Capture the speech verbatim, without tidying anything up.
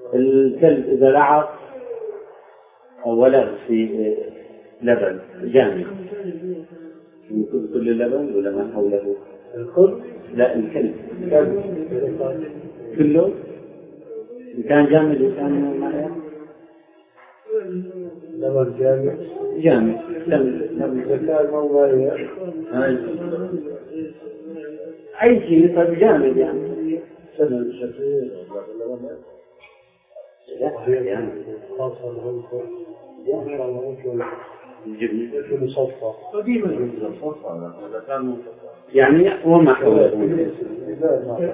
الكلب إذا لعب أو ولغ في لبن جامد يمكن كل اللبن ولا ما حوله؟ الكل؟ لا الكلب كله إن كان جامد وكان مائع لبن جامد جامد لبن زكاة مو مائع أي شيء طيب جامد يعني سنة شفير يعني خاصة لهم ما شاء الله ممكن يمكن صفة قديما يمكن صفة إذا كان يعني وما حوله